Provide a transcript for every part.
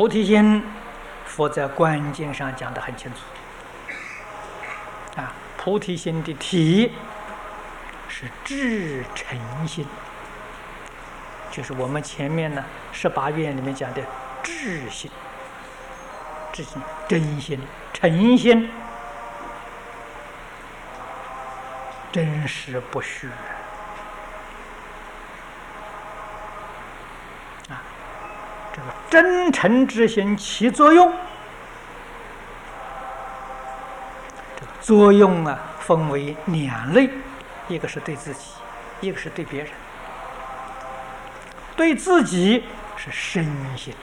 菩提心，佛在观经上讲得很清楚。菩提心的体是至诚心，就是我们前面呢18愿里面讲的至心、至心、真心、诚心，真实不虚。这个真诚之心起作用，这个作用分为2类，一个是对自己，一个是对别人。对自己是身心，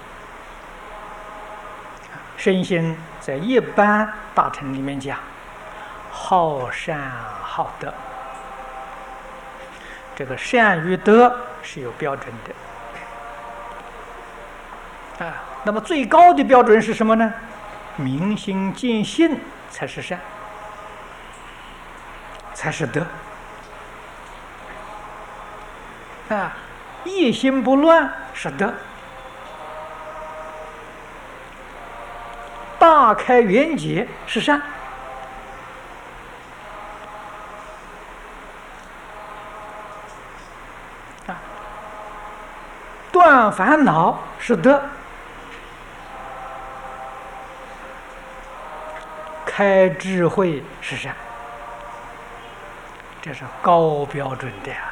身心在一般大乘里面讲，好善好德。这个善与德是有标准的。那么最高的标准是什么呢？明心见性才是善，才是德。一心不乱是德，大开圆解是善。断烦恼是德，开智慧是善，这是高标准的呀。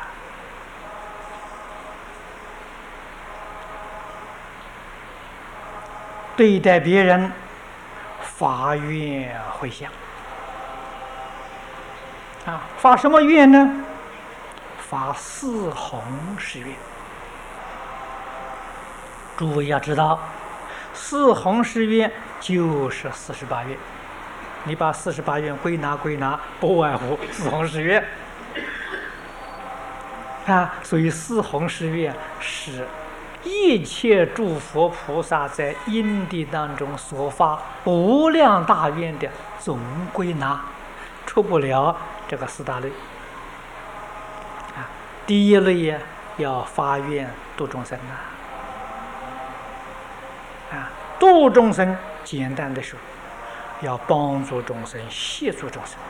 对待别人发愿回向发什么愿呢？发4弘誓愿。诸位要知道，4弘誓愿就是48愿。你把48愿归纳，不外乎4弘誓愿所以4弘誓愿是一切诸佛菩萨在因地当中所发无量大愿的总归纳，出不了这个4大类第一类要发愿度众生度众生，简单的说，要帮助众生，协助众生，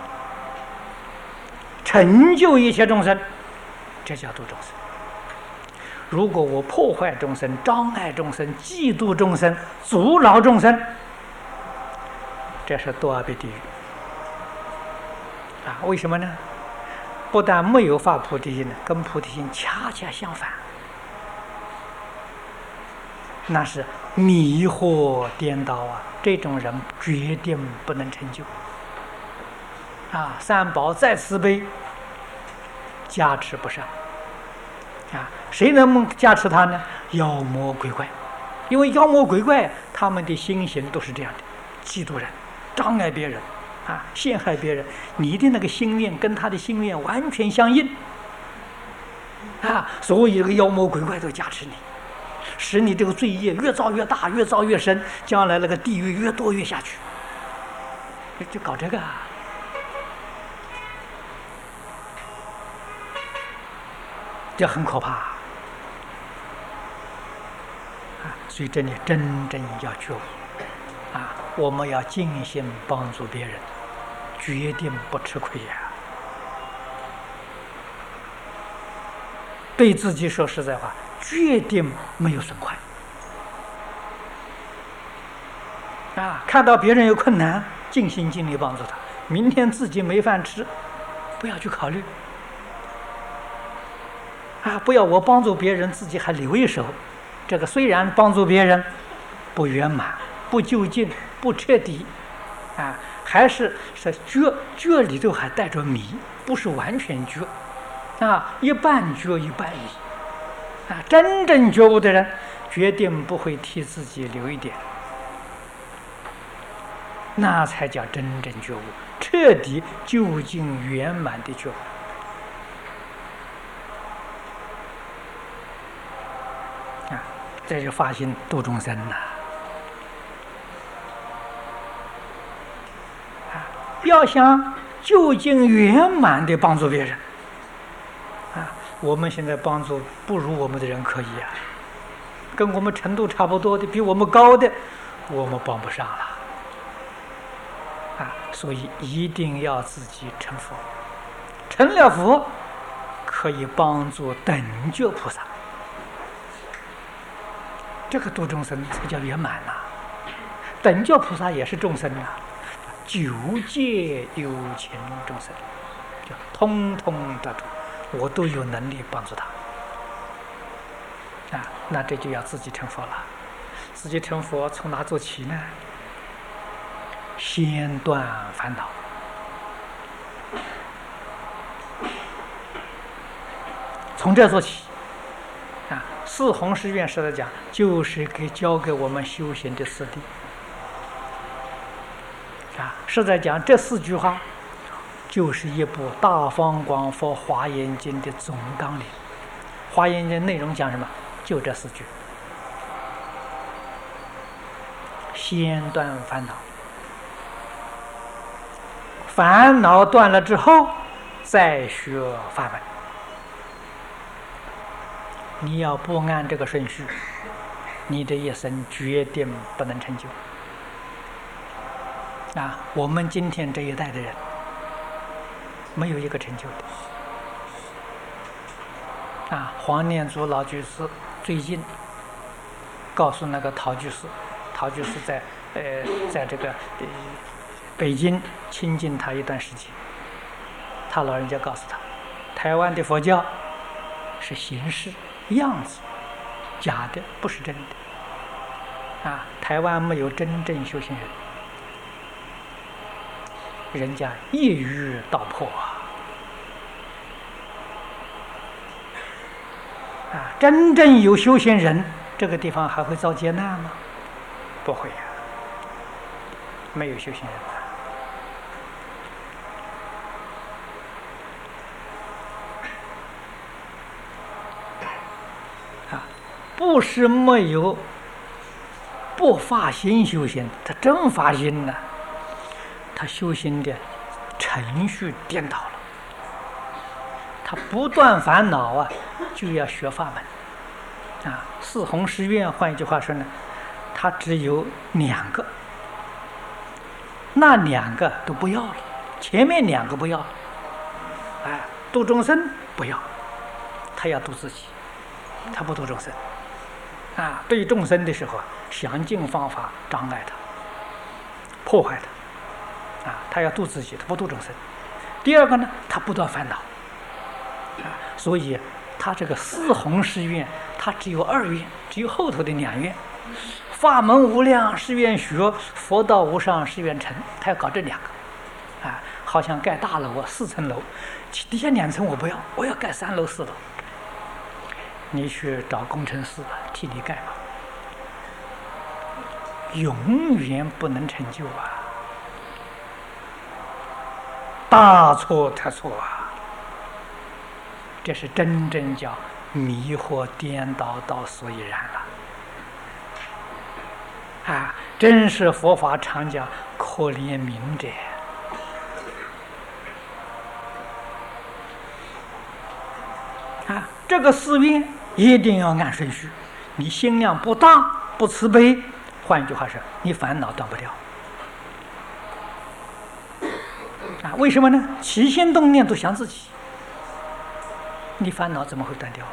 成就一切众生，这叫度众生。如果我破坏众生、障碍众生、嫉妒众生、阻挠众生，这是堕阿鼻地狱为什么呢？不但没有发菩提心，跟菩提心恰恰相反，那是迷惑颠倒这种人决定不能成就三宝再慈悲加持不上谁能加持他呢？妖魔鬼怪。因为妖魔鬼怪他们的心行都是这样的，嫉妒人，障碍别人陷害别人，你的那个心愿跟他的心愿完全相应所以这个妖魔鬼怪都加持你，使你这个罪业越造越大，越造越深，将来那个地狱越堕越下去，就搞这个这很可怕所以这里真正要觉悟我们要尽心帮助别人，决定不吃亏对自己说实在话，决定没有损坏看到别人有困难，尽心尽力帮助他。明天自己没饭吃，不要去考虑不要我帮助别人，自己还留一手。这个虽然帮助别人不圆满、不究竟、不彻底还是觉里头还带着迷，不是完全觉一半觉一半迷真正觉悟的人决定不会替自己留一点，那才叫真正觉悟，彻底究竟圆满的觉悟这是发心度众生要想究竟圆满的帮助别人我们现在帮助不如我们的人可以跟我们程度差不多的，比我们高的，我们帮不上了。所以一定要自己成佛，成了佛可以帮助等觉菩萨，这个度众生才叫圆满呐。等觉菩萨也是众生呐，九界有情众生，就通通得度，我都有能力帮助他。那这就要自己成佛了。自己成佛从哪做起呢？先断烦恼。从这做起。四弘誓愿是在讲，就是教给我们修行的四谛。是在讲这4句话，就是一部《大方广佛华严经》的总纲领。华严经内容讲什么？就这4句。先断烦恼，烦恼断了之后，再学法门。你要不按这个顺序，你的一生决定不能成就。我们今天这一代的人，没有一个成就的。黄念祖老居士最近告诉那个陶居士，陶居士在这个北京亲近他一段时间，他老人家告诉他，台湾的佛教是形式样子，假的，不是真的。台湾没有真正修行人，人家一语道破真正有修行人，这个地方还会遭劫难吗？不会没有修行人不是没有不发心修行，他真发心了，他修行的程序颠倒了，他不断烦恼就要学法门四弘誓愿，换一句话说呢，他只有2个，那2个都不要了，前面2个不要了，度众生不要，他要度自己，他不度众生对众生的时候，想尽方法障碍他，破坏他他要度自己，他不度众生。第2个呢，他不断烦恼所以他这个4弘誓愿，他只有2愿，只有后头的2愿。法门无量誓愿学，佛道无上誓愿成，他要搞这2个好像盖大楼4层楼，底下2层我不要，我要盖3楼4楼。你去找工程师替你盖吧，永远不能成就大错特错这是真正叫迷惑颠倒到所以然了真是佛法常讲可怜悯者这个4愿一定要按顺序，你心量不大不慈悲，换一句话说，你烦恼断不掉为什么呢？起心动念都想自己，你烦恼怎么会断掉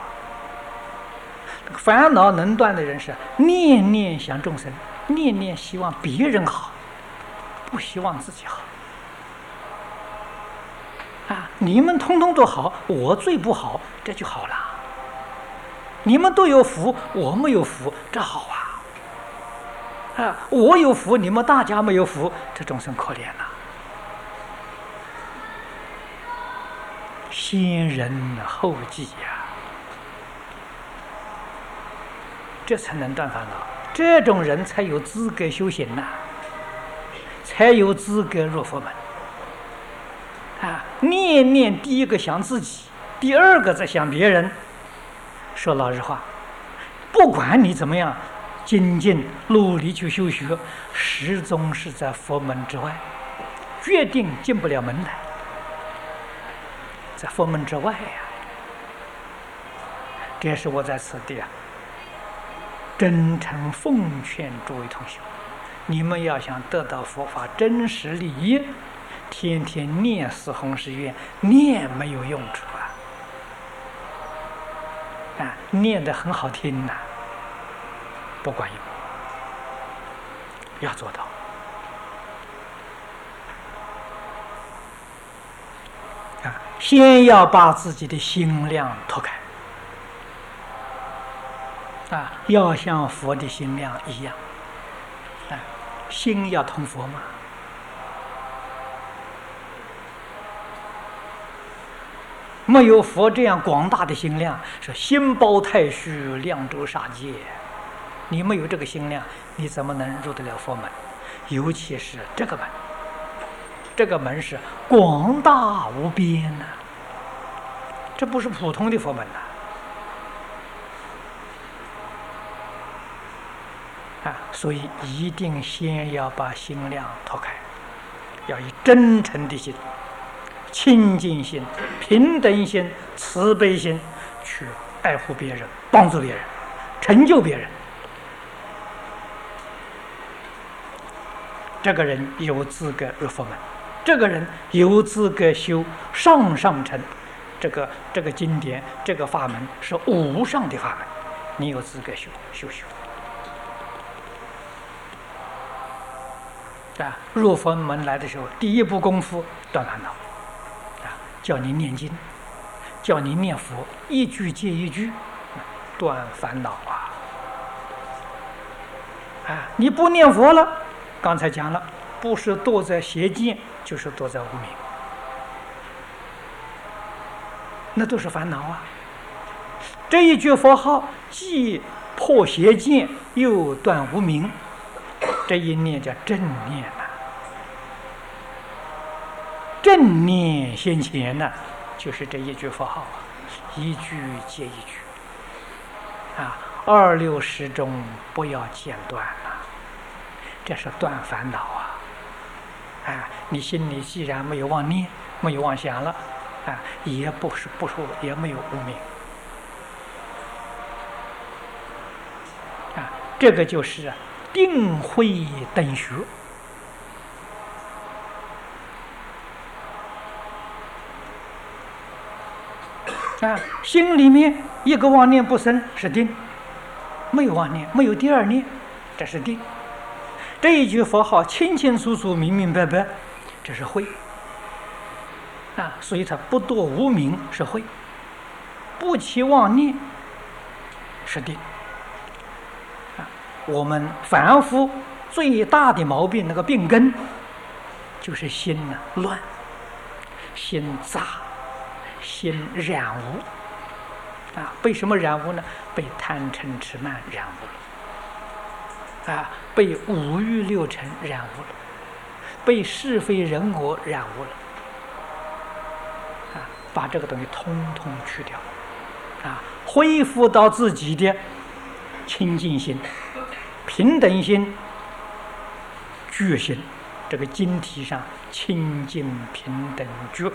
烦恼能断的人是念念想众生，念念希望别人好，不希望自己好你们通通都好，我最不好，这就好了。你们都有福，我没有福，这好我有福，你们大家没有福，这众生可怜了。先人后己这才能断烦恼，这种人才有资格修行才有资格入佛门念念第1个想自己，第2个在想别人。说老实话，不管你怎么样精进努力去修学，始终是在佛门之外，决定进不了门来，在佛门之外这是我在此地真诚奉劝诸位同学，你们要想得到佛法真实利益，天天念四弘誓愿，念没有用处啊！念得很好听呐，不管用，要做到。先要把自己的心量拓开，要像佛的心量一样，心要通佛嘛。没有佛这样广大的心量，是心包太虚，量周杀戒。你没有这个心量，你怎么能入得了佛门？尤其是这个门。这个门是广大无边呐，这不是普通的佛门呐！所以一定先要把心量拓开，要以真诚的心、清净心、平等心、慈悲心去爱护别人、帮助别人、成就别人。这个人有资格入佛门。这个人有资格修上乘，这个经典，这个法门是无上的法门，你有资格修。入佛门来的时候，第一步功夫断烦恼，叫你念经，叫你念佛，一句接一句，断烦恼你不念佛了，刚才讲了，不是堕在邪见，就是堕在无明，那都是烦恼这一句佛号既破邪见又断无明，这一念叫正念正念先前就是这一句佛号一句接一句二六时中不要间断这是断烦恼你心里既然没有妄念，没有妄想了也不说也没有无明这个就是定慧等学心里面一个妄念不生是定，没有妄念，没有第二念，这是定。这一句佛号清清楚楚、明明白白，这是慧所以它不堕无明是慧，不起妄念是定我们凡夫最大的毛病，那个病根就是心乱，心杂，心染污被什么染污呢？被贪嗔痴慢染污了被五欲六尘染污了，被是非人我染污了把这个东西通通去掉恢复到自己的清净心、平等心、觉心，这个经题上清净平等觉，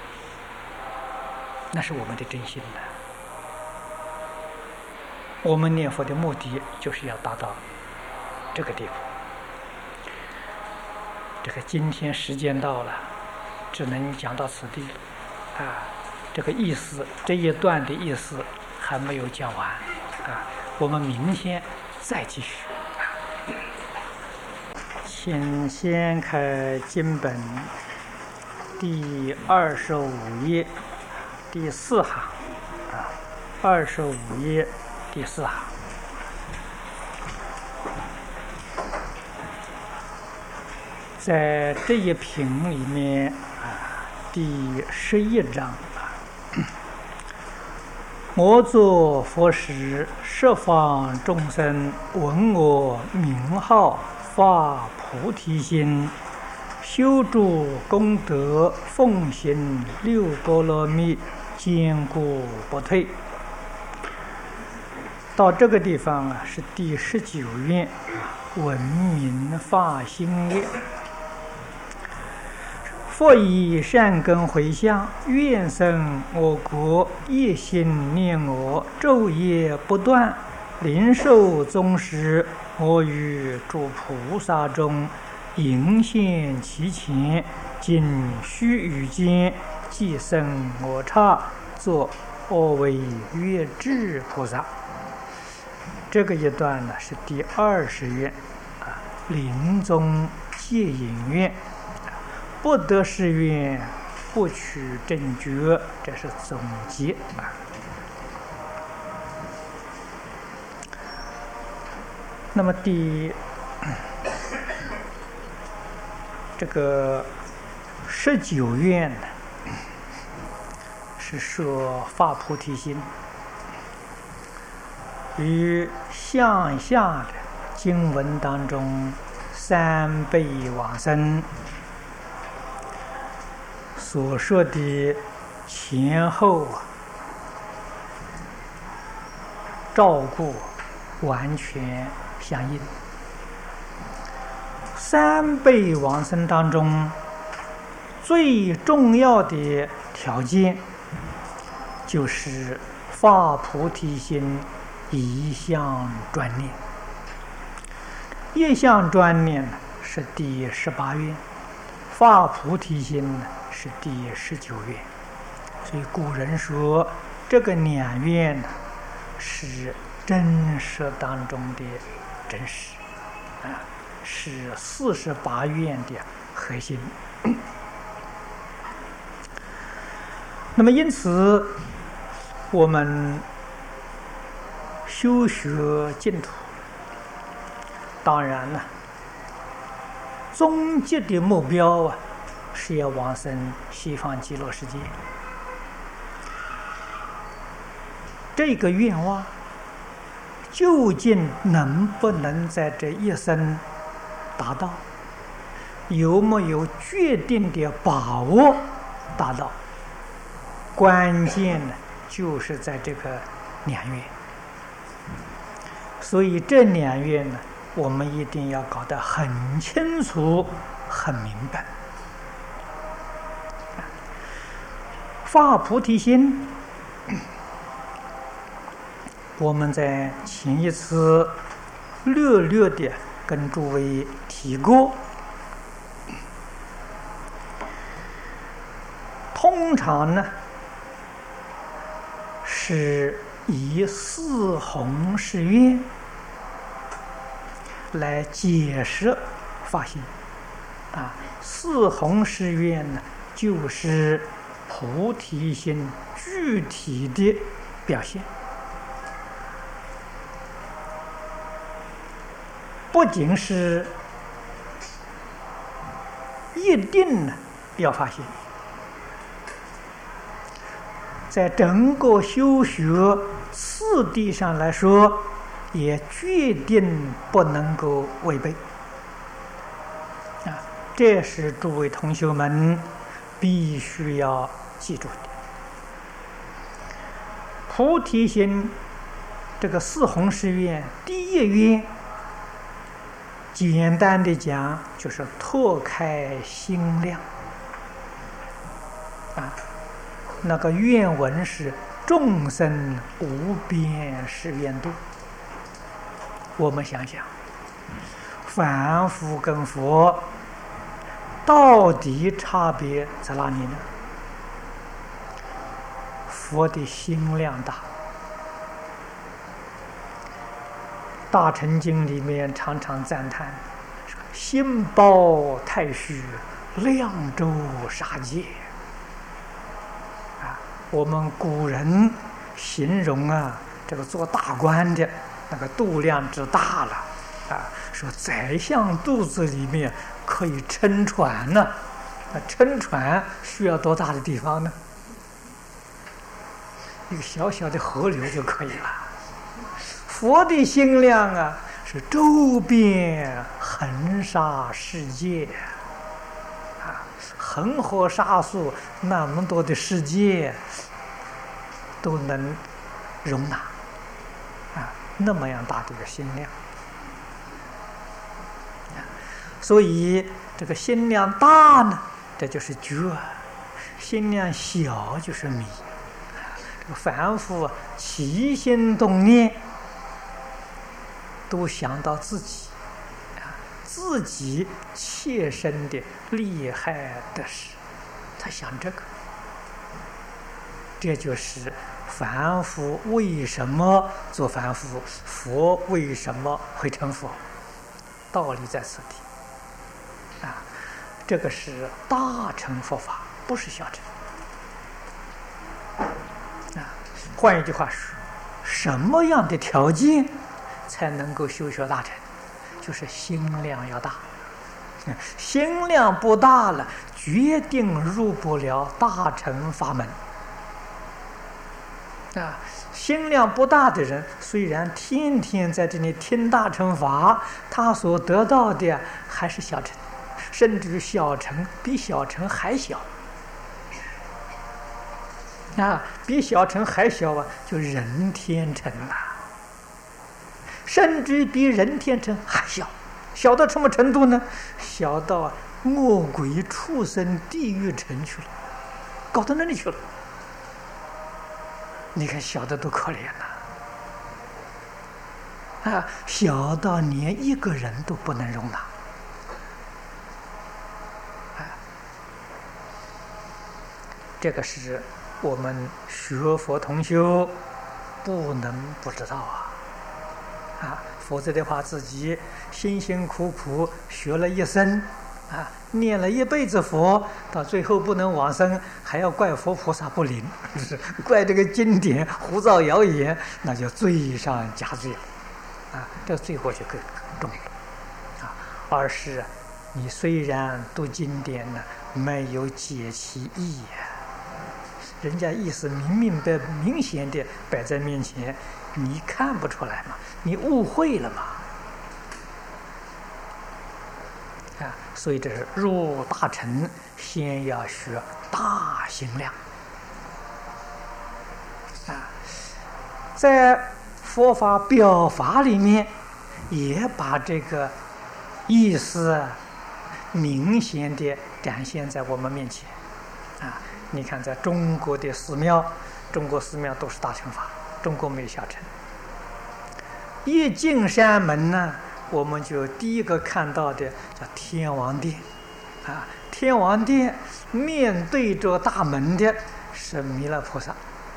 那是我们的真心我们念佛的目的就是要达到这个地步。这个今天时间到了，只能讲到此地这个意思，这一段的意思还没有讲完我们明天再继续请先开经本第25页第4行25页第4行，在这一品里面第11章我作佛时，十方众生闻我名号，发菩提心，修诸功德，奉行六波罗蜜，坚固不退。到这个地方是第19愿闻名发心愿。佛以善根回向，愿生我国，一心念我，昼夜不断， 灵寿宗师，我于诸菩萨中，迎现其前，仅须臾间，即生我刹，作我为月智菩萨。这个一段呢是第20愿啊，临终戒引愿，不得誓愿，不取正觉，这是总结啊。那么这个19愿呢，是说发菩提心，与向下的经文当中3辈往生所说的前后照顾完全相应。3辈往生当中最重要的条件就是发菩提心，一向专念。一向专念是第18愿，发菩提心是第19愿。所以古人说这个2愿是真实当中的真实啊，是48愿的核心。那么因此我们修学净土，当然了，终极的目标是要往生西方极乐世界。这个愿望究竟能不能在这一生达到，有没有决定的把握达到，关键呢就是在这个2愿。所以这2愿呢，我们一定要搞得很清楚很明白。发菩提心，我们在前一次略略的跟诸位提过，通常呢是以4弘誓愿来解释发心啊。4弘誓愿呢，就是菩提心具体的表现。不仅是一定要发心，在整个修学次第上来说，也决定不能够违背啊！这是诸位同学们必须要记住的。菩提心这个4弘誓愿，第一愿简单的讲就是拓开心量啊。那个愿文是众生无边誓愿度。我们想想，凡夫跟佛到底差别在哪里呢？佛的心量大，大乘经里面常常赞叹心包太虚，量周沙界啊。我们古人形容这个做大官的那个度量之大了啊，说宰相肚子里面可以撑船呢。撑船需要多大的地方呢？一个小小的河流就可以了。佛的心量是周边横沙世界恒河沙数那么多的世界都能容纳那么样大的一个心量。所以这个心量大呢，这就是觉；心量小就是迷。这个凡夫起心动念都想到自己自己切身的利害得失，他想这个。这就是凡夫为什么做凡夫，佛为什么会成佛，道理在此地这个是大乘佛法，不是小乘换一句话说，什么样的条件才能够修学大乘？就是心量要大，心量不大了，决定入不了大乘法门心量不大的人，虽然天天在这里听大乘法，他所得到的还是小乘，甚至于小乘比小乘还小比小乘还小就人天乘甚至比人天乘还小，小到什么程度呢？小到恶鬼畜生地狱乘去了，搞到那里去了。你看小的多可怜小到连一个人都不能容纳这个是我们学佛同修不能不知道否则的话，自己辛辛苦苦学了一生念了一辈子佛，到最后不能往生，还要怪佛菩萨不灵，怪这个经典胡造谣言，那就罪上加罪了这罪过就更重了而是你虽然读经典呢，没有解其意人家意思明显的摆在面前，你看不出来嘛，你误会了嘛所以这是入大乘先要学大心量在佛法表法里面也把这个意思明显的展现在我们面前你看在中国的寺庙，中国寺庙都是大乘法，中国没有小乘。一进山门呢，我们就第一个看到的叫天王殿天王殿面对着大门的是弥勒菩萨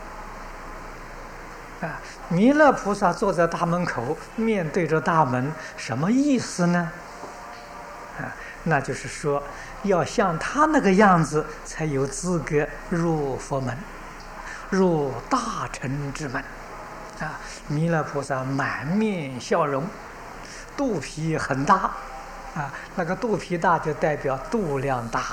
弥勒菩萨坐在大门口，面对着大门，什么意思呢那就是说要像他那个样子才有资格入佛门，入大乘之门弥勒菩萨满面笑容，肚皮很大那个肚皮大就代表度量大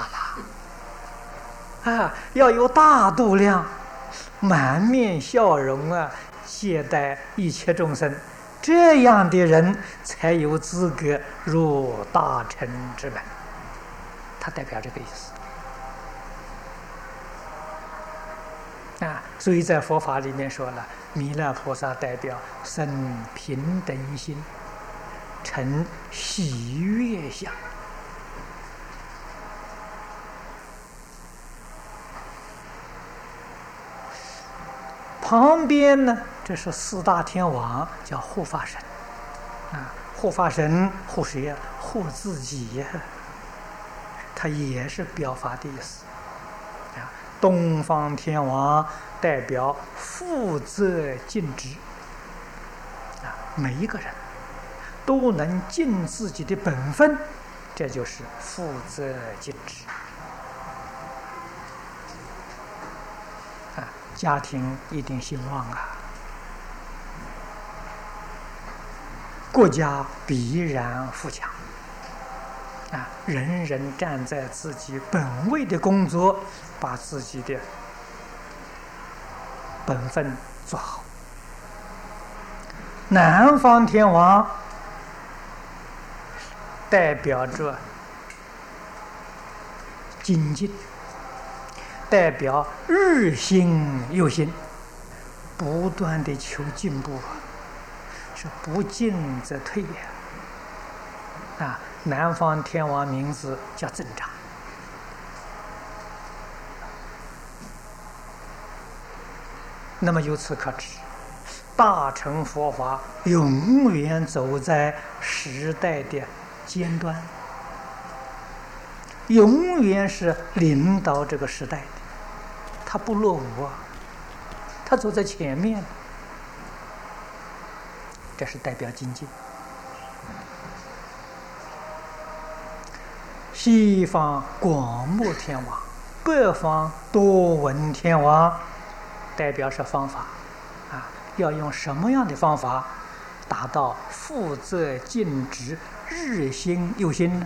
了要有大度量，满面笑容接待一切众生，这样的人才有资格入大乘之门，它代表这个意思所以在佛法里面说了，弥勒菩萨代表生平等心，成喜悦相旁边呢，这是四大天王，叫护法神护法神护谁呀？护自己呀，它也是表法的意思东方天王代表负责尽职每一个人都能尽自己的本分，这就是负责尽职家庭一定兴旺国家必然富强人人站在自己本位的工作，把自己的本分做好。南方天王代表着精进，代表日新又新，不断的求进步是不进则退南方天王名字叫增长那么由此可知， 大乘佛法永远走在时代的尖端，永远是领导这个时代的，他不落伍啊，他走在前面，这是代表精进。西方广目天王，北方多闻天王，代表是方法啊，要用什么样的方法达到负责尽职、日新又新呢？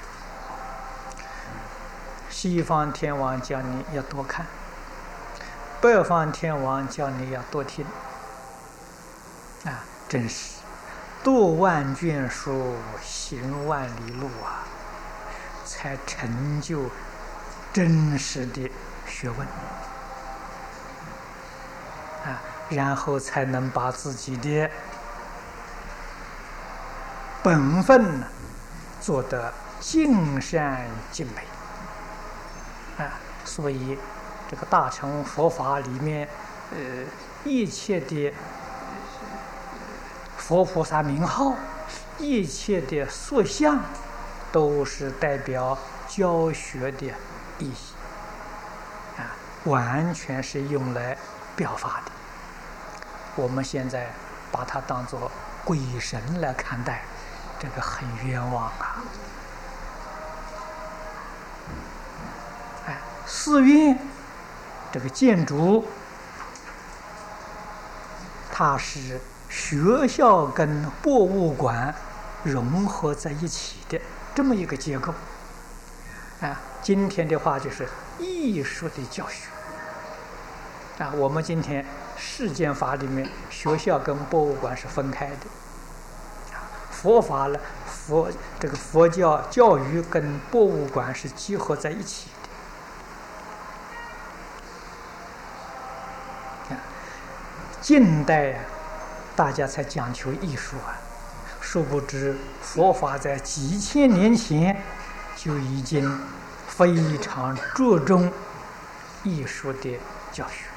西方天王叫你要多看，北方天王叫你要多听啊，真是读万卷书，行万里路啊，才成就真实的学问啊，然后才能把自己的本分呢做得尽善尽美啊。所以这个大乘佛法里面，一切的佛菩萨名号，一切的塑像，都是代表教学的意义啊，完全是用来表法的。我们现在把它当作鬼神来看待，这个很冤枉啊！哎，寺院这个建筑，它是学校跟博物馆融合在一起的这么一个结构啊。今天的话就是艺术的教学啊。我们今天世间法里面，学校跟博物馆是分开的。佛法呢，这个佛教教育跟博物馆是结合在一起的。近代啊，大家才讲求艺术啊，殊不知佛法在几千年前就已经非常注重艺术的教学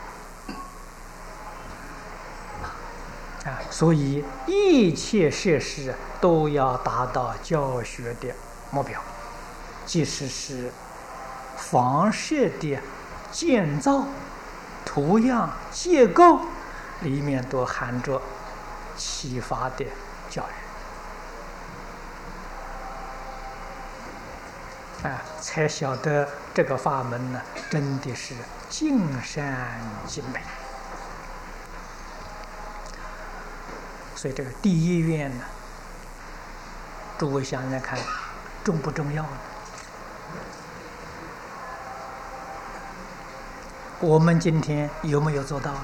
啊，所以一切设施都要达到教学的目标，即使是房舍的建造、图样、结构里面都含着启发的教育啊，才晓得这个法门呢，真的是尽善尽美。所以这个第一愿呢，诸位想想看，重不重要呢？我们今天有没有做到呢？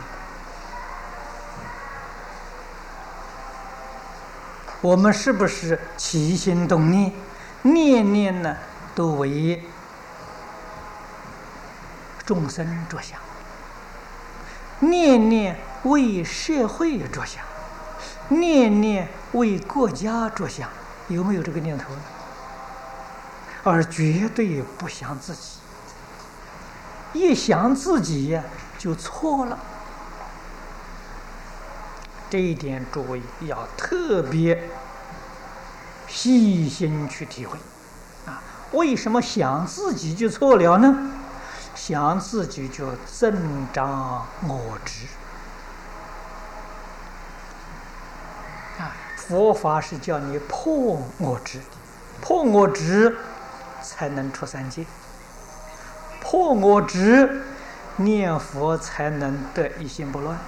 我们是不是起心动念，念念呢都为众生着想，念念为社会着想，念念为国家着想，有没有这个念头呢？而绝对不想自己，一想自己呀就错了。这一点诸位要特别细心去体会啊！为什么想自己就错了呢？想自己就增长我执啊！佛法是叫你破我执的，破我执才能出三界，破我执念佛才能得一心不乱。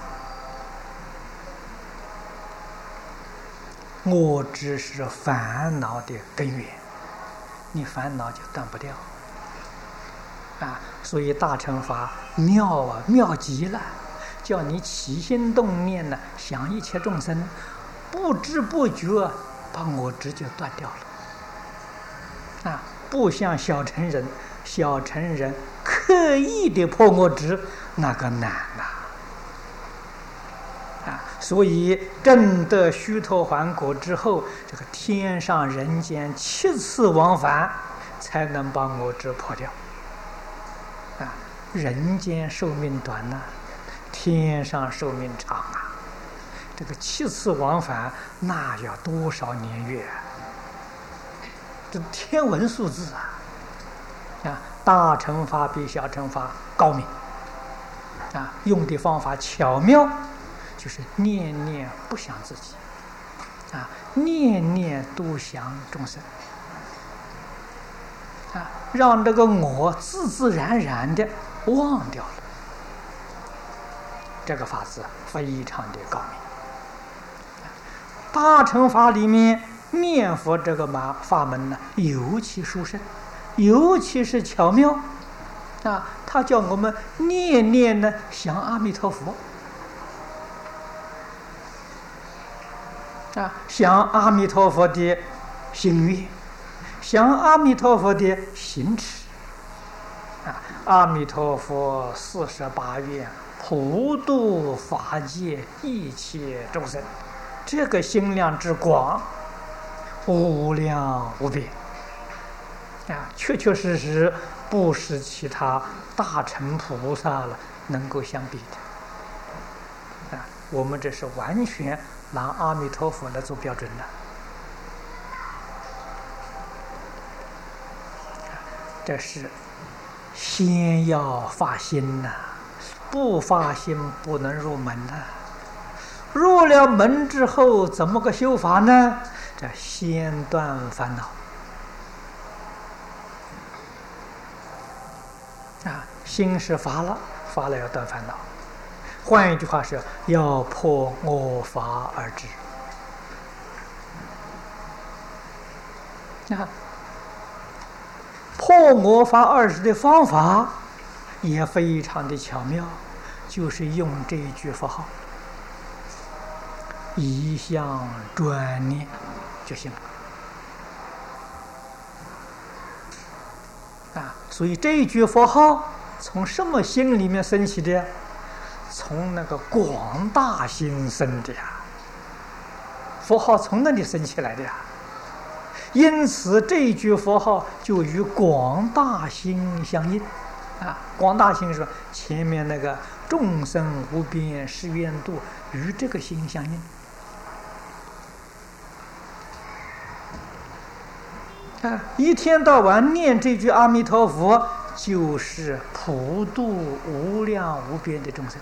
我执是烦恼的根源，你烦恼就断不掉啊！所以大乘法妙啊，妙极了，叫你起心动念呢，想一切众生，不知不觉把我执就断掉了啊！不像小乘人，小乘人刻意的破我执，那个难呐！所以证得须陀洹果之后，这个天上人间7次往返，才能把我执破掉。人间寿命短呐，天上寿命长啊！ 这个7次往返，那要多少年月啊？这天文数字啊！大乘法比小乘法高明用的方法巧妙，就是念念不想自己念念都想众生让这个我自自然然的忘掉了。这个法子非常的高明。大乘法里面念佛这个法门呢，尤其殊胜，尤其是巧妙他叫我们念念呢想阿弥陀佛想阿弥陀佛的心愿，想阿弥陀佛的行持阿弥陀佛48愿普度法界一切众生，这个心量之广，无量无边确确实实不是其他大乘菩萨了能够相比的我们这是完全拿阿弥陀佛来做标准的。这是先要发心不发心不能入门入了门之后怎么个修法呢？这先断烦恼心是发了要断烦恼。换一句话是要破我法而知破我法二知的方法也非常的巧妙，就是用这一句佛号一向专念就行了所以这一句佛号从什么心里面升起的？从那个广大心生的佛号从那里升起来的因此这一句佛号就与广大心相应广大心是前面那个众生无边誓愿度与这个心相应一天到晚念这句阿弥陀佛，就是普度无量无边的众生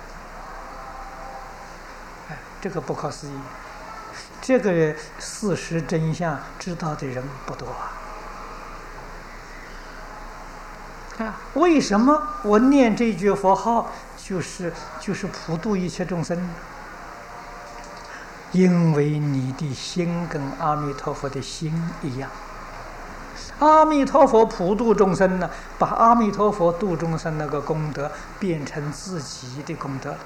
这个不可思议，这个事实真相知道的人不多为什么我念这句佛号就是普度一切众生呢？因为你的心跟阿弥陀佛的心一样。阿弥陀佛普度众生呢，把阿弥陀佛度众生那个功德变成自己的功德，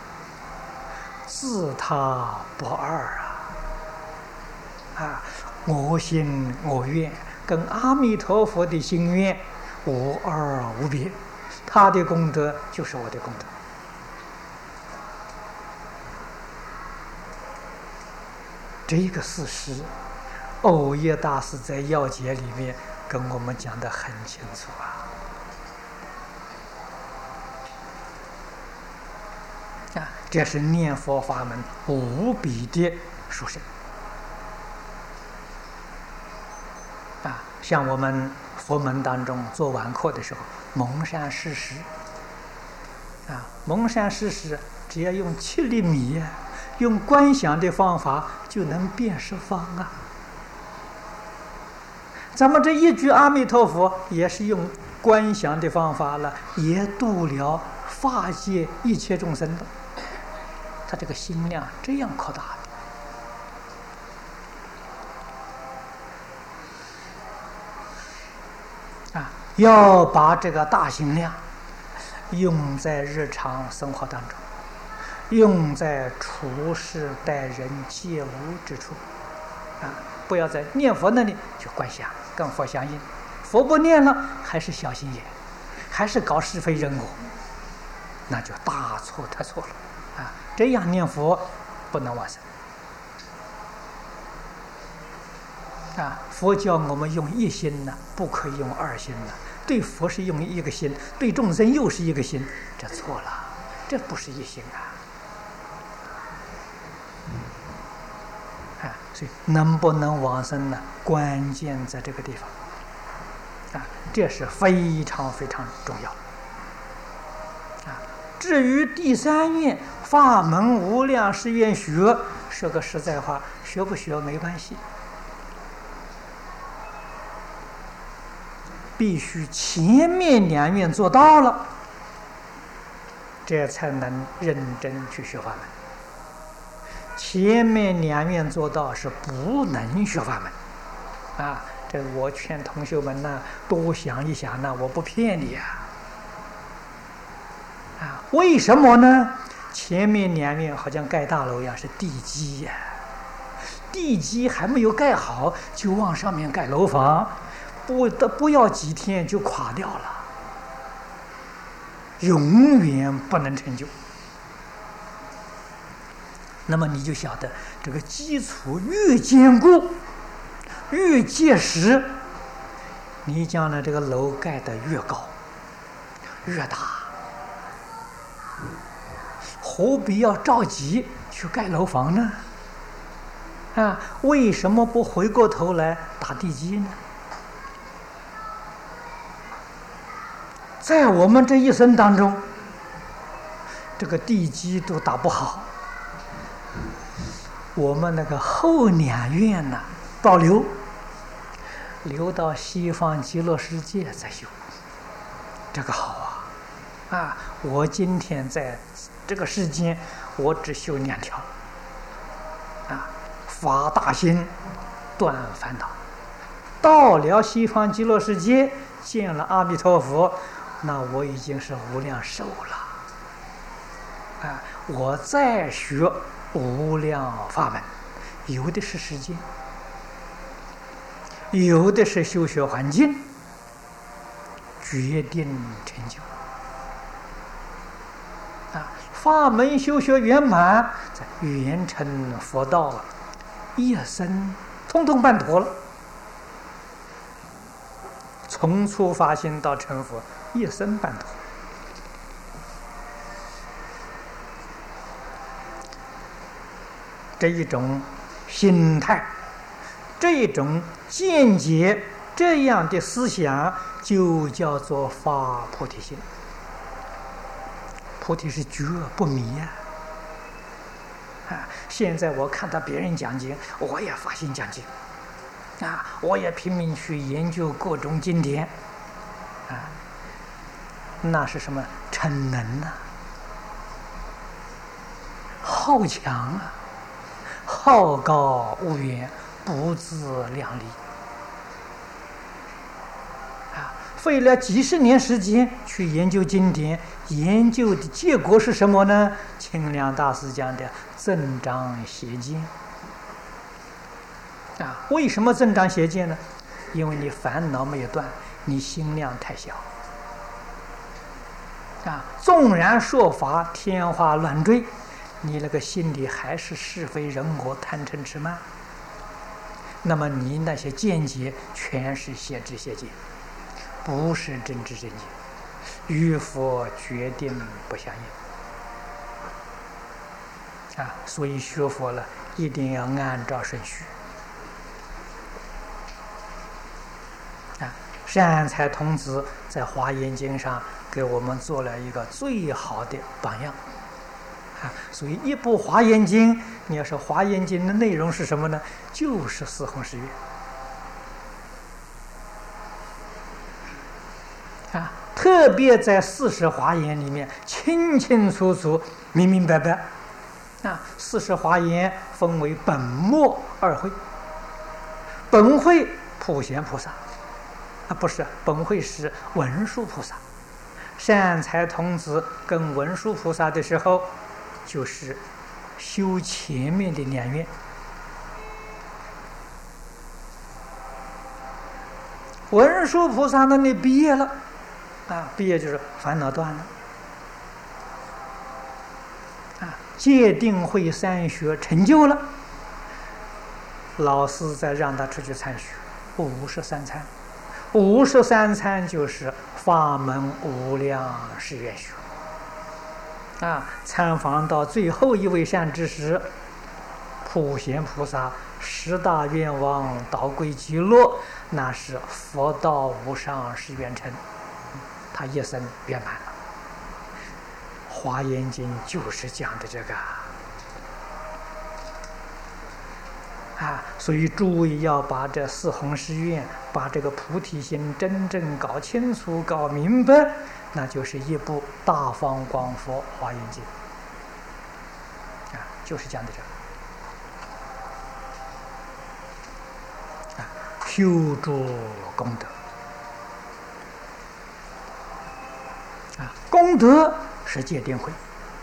自他不二我心我愿跟阿弥陀佛的心愿无二无别，他的功德就是我的功德。这个事实藕叶大师在要解里面跟我们讲得很清楚这是念佛法门无比的殊胜像我们佛门当中做晚课的时候，蒙山施食蒙山施食只要用7粒米用观想的方法就能变十方咱们这一句阿弥陀佛也是用观想的方法了，也度了法界一切众生的。他这个心量这样扩大的要把这个大心量用在日常生活当中，用在处事待人接物之处不要在念佛那里就观想跟佛相应，佛不念了还是小心眼，还是搞是非人我，那就大错特错了这样念佛不能往生佛教我们用一心呢，不可以用二心呢。对佛是用一个心，对众生又是一个心，这错了，这不是一心所以能不能往生呢？关键在这个地方，这是非常非常重要。至于第三愿法门无量誓愿学，说个实在话，学不学没关系，必须前面两愿做到了，这才能认真去学法门。前面两愿做到是不能学法门，这我劝同学们呢，多想一想呢，我不骗你为什么呢？前面两愿好像盖大楼一样，是地基地基还没有盖好，就往上面盖楼房，不要几天就垮掉了，永远不能成就。那么你就晓得，这个基础越坚固，越结实，你将来这个楼盖得越高越大。何必要着急去盖楼房呢？为什么不回过头来打地基呢？在我们这一生当中，这个地基都打不好，我们那个后两愿呢，保留到西方极乐世界再修，这个好我今天在这个世间，我只修2条发大心，断烦恼。到了西方极乐世界，见了阿弥陀佛，那我已经是无量寿了我再学无量法门，有的是时间，有的是修学环境，决定成就法门修学圆满，在圆成佛道一生通通办妥了。从初发心到成佛，一生办妥。这一种心态，这一种见解，这样的思想，就叫做发菩提心。菩提是觉不迷现在我看到别人讲经，我也发心讲经我也拼命去研究各种经典那是什么？嗔能好强好高骛远，不自量力费了几十年时间去研究经典，研究的结果是什么呢？清凉大师讲的增长邪见为什么增长邪见呢？因为你烦恼没有断，你心量太小纵然说法天花乱坠，你那个心里还是是非人我贪嗔痴慢，那么你那些见解全是邪知邪见，不是真知真见，与佛决定不相应所以学佛了一定要按照顺序善财童子在华严经上给我们做了一个最好的榜样所以一部华严经，你要说华严经的内容是什么呢？就是四弘誓愿特别在40华严里面清清楚楚明明白白40华严分为本末2会，本会普贤菩萨不是，本会是文殊菩萨。善财童子跟文殊菩萨的时候，就是修前面的2愿。文殊菩萨那里毕业了毕业就是烦恼断了戒定慧3学成就了，老师再让他出去参学53参，53参就是法门无量誓愿学参访到最后一位善知识， 普贤菩萨十大愿望导归极乐，那是佛道无上誓愿成，他一生圆满了。华严经就是讲的这个啊，所以诸位要把这四弘誓愿，把这个菩提心真正搞清楚、搞明白，那就是一部大方广佛华严经啊，就是讲的这个啊，修诸功德啊，功德是戒定慧，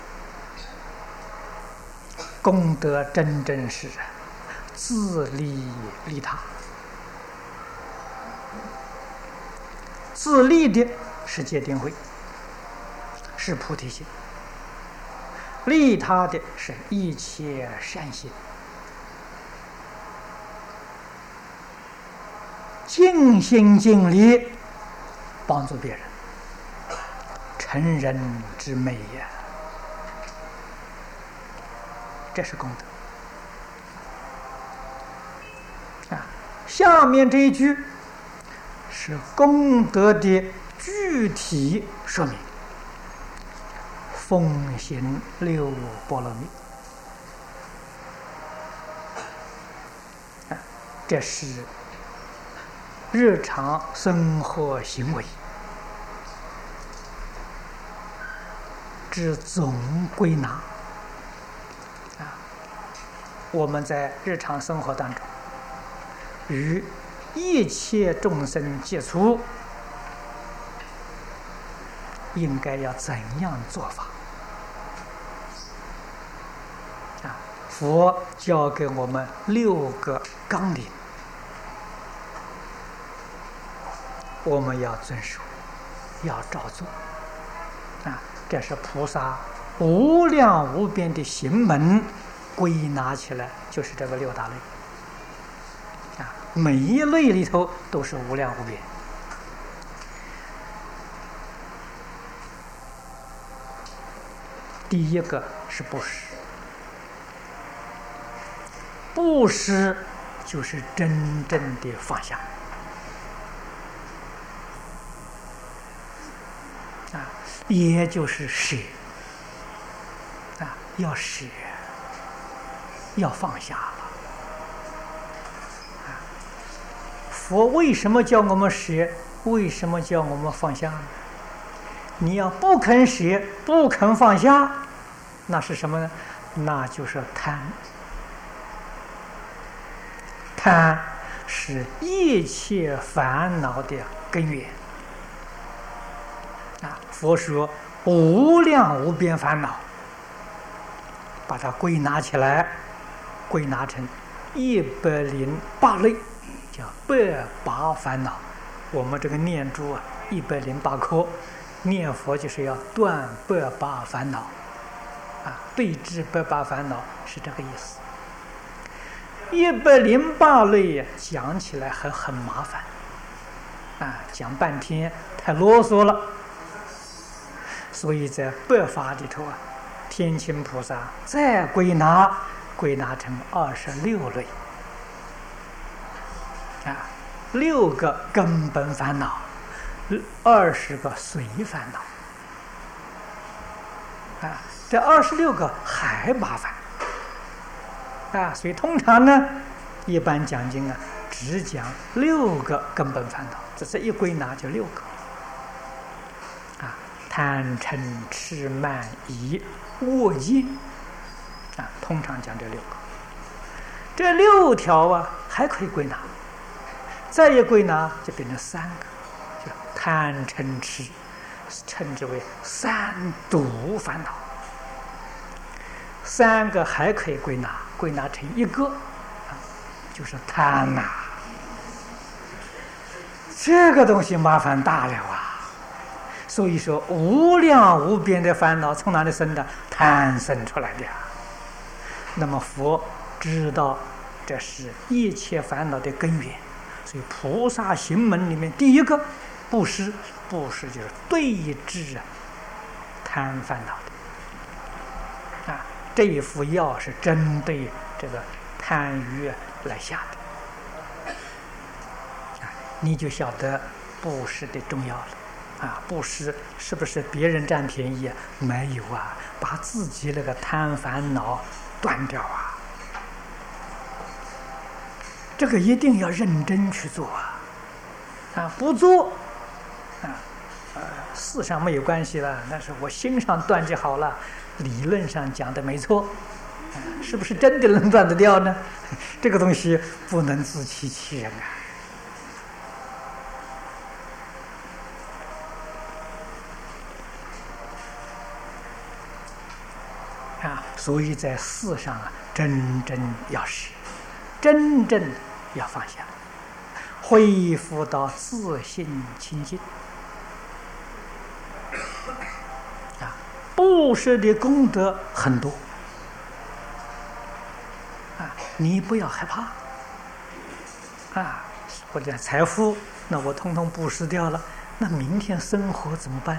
功德真正是自利利他，自利的是戒定慧，是菩提心；利他的是一切善心。尽心尽力帮助别人，成人之美也，这是功德。下面这一句是功德的具体说明，奉行六波罗蜜，这是日常生活行为之总归纳啊。我们在日常生活当中与一切众生接触，应该要怎样做法啊？佛教给我们6个纲领，我们要遵守，要照做啊！这是菩萨无量无边的行门，归纳起来就是这个6大类。每一类里头都是无量无边。第一个是布施，布施就是真正的放下啊，也就是舍啊，要舍，要放下了。佛为什么叫我们舍？为什么叫我们放下呢？你要不肯舍，不肯放下，那是什么呢？那就是贪。贪是一切烦恼的根源啊！佛说无量无边烦恼，把它归纳起来，归纳成108类。叫108烦恼，我们这个念珠啊，108颗，念佛就是要断108烦恼，啊，对治108烦恼是这个意思。108类讲起来很麻烦，啊，讲半天太啰嗦了，所以在百法里头啊，天亲菩萨再归纳成26类。啊，6个根本烦恼，20个随烦恼，啊，这26个还麻烦，啊，所以通常呢，一般讲经啊，只讲6个根本烦恼，这是一归纳就6个，啊，贪嗔痴慢疑恶见，啊，通常讲这6个，这6条啊还可以归纳。再一归纳就变成3个，就贪嗔痴，称之为3毒烦恼。3个还可以归纳成1个，就是贪呐。这个东西麻烦大了啊！所以说无量无边的烦恼从哪里生的？贪生出来的。那么佛知道这是一切烦恼的根源。所以菩萨行门里面第一个布施，就是对治贪烦恼的啊。这一副药是针对这个贪欲来下的。你就晓得布施的重要了。布施是不是别人占便宜啊？没有啊，把自己那个贪烦恼断掉啊！这个一定要认真去做不做事上没有关系了，但是我心上断就好了。理论上讲的没错，是不是真的能断得掉呢？这个东西不能自欺欺人所以在事上真正要实，真正要放下，恢复到自信清净布施的功德很多你不要害怕或者财富，那我统统布施掉了，那明天生活怎么办？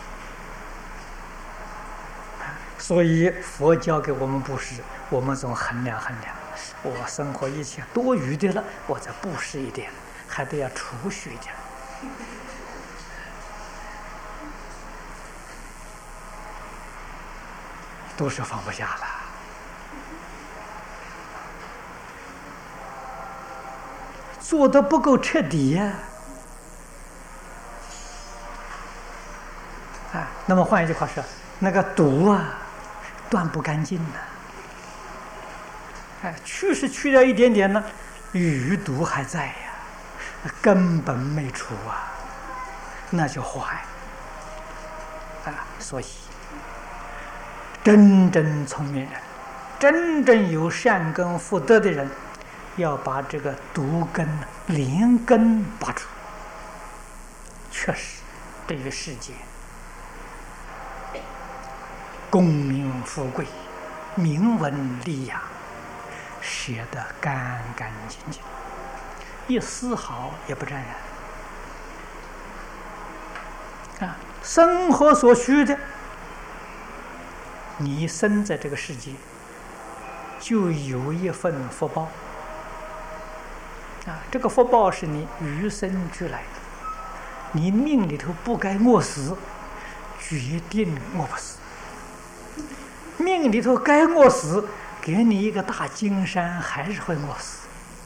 所以佛教给我们布施，我们总衡量衡量，我生活一切多余的了，我再布施一点，还得要储蓄一点。都是放不下了。做得不够彻底呀！那么换一句话说，那个毒断不干净去是去掉一点点呢，余毒还在呀，根本没除那就坏所以真正聪明人，真正有善根福德的人，要把这个毒根连根拔除。确实对于世界功名富贵、名闻利养写得干干净净，一丝毫也不沾染生活所需的，你生在这个世界就有一份福报这个福报是你与生俱来的，你命里头不该饿死，决定饿不死；命里头该饿死，给你一个大金山，还是会饿死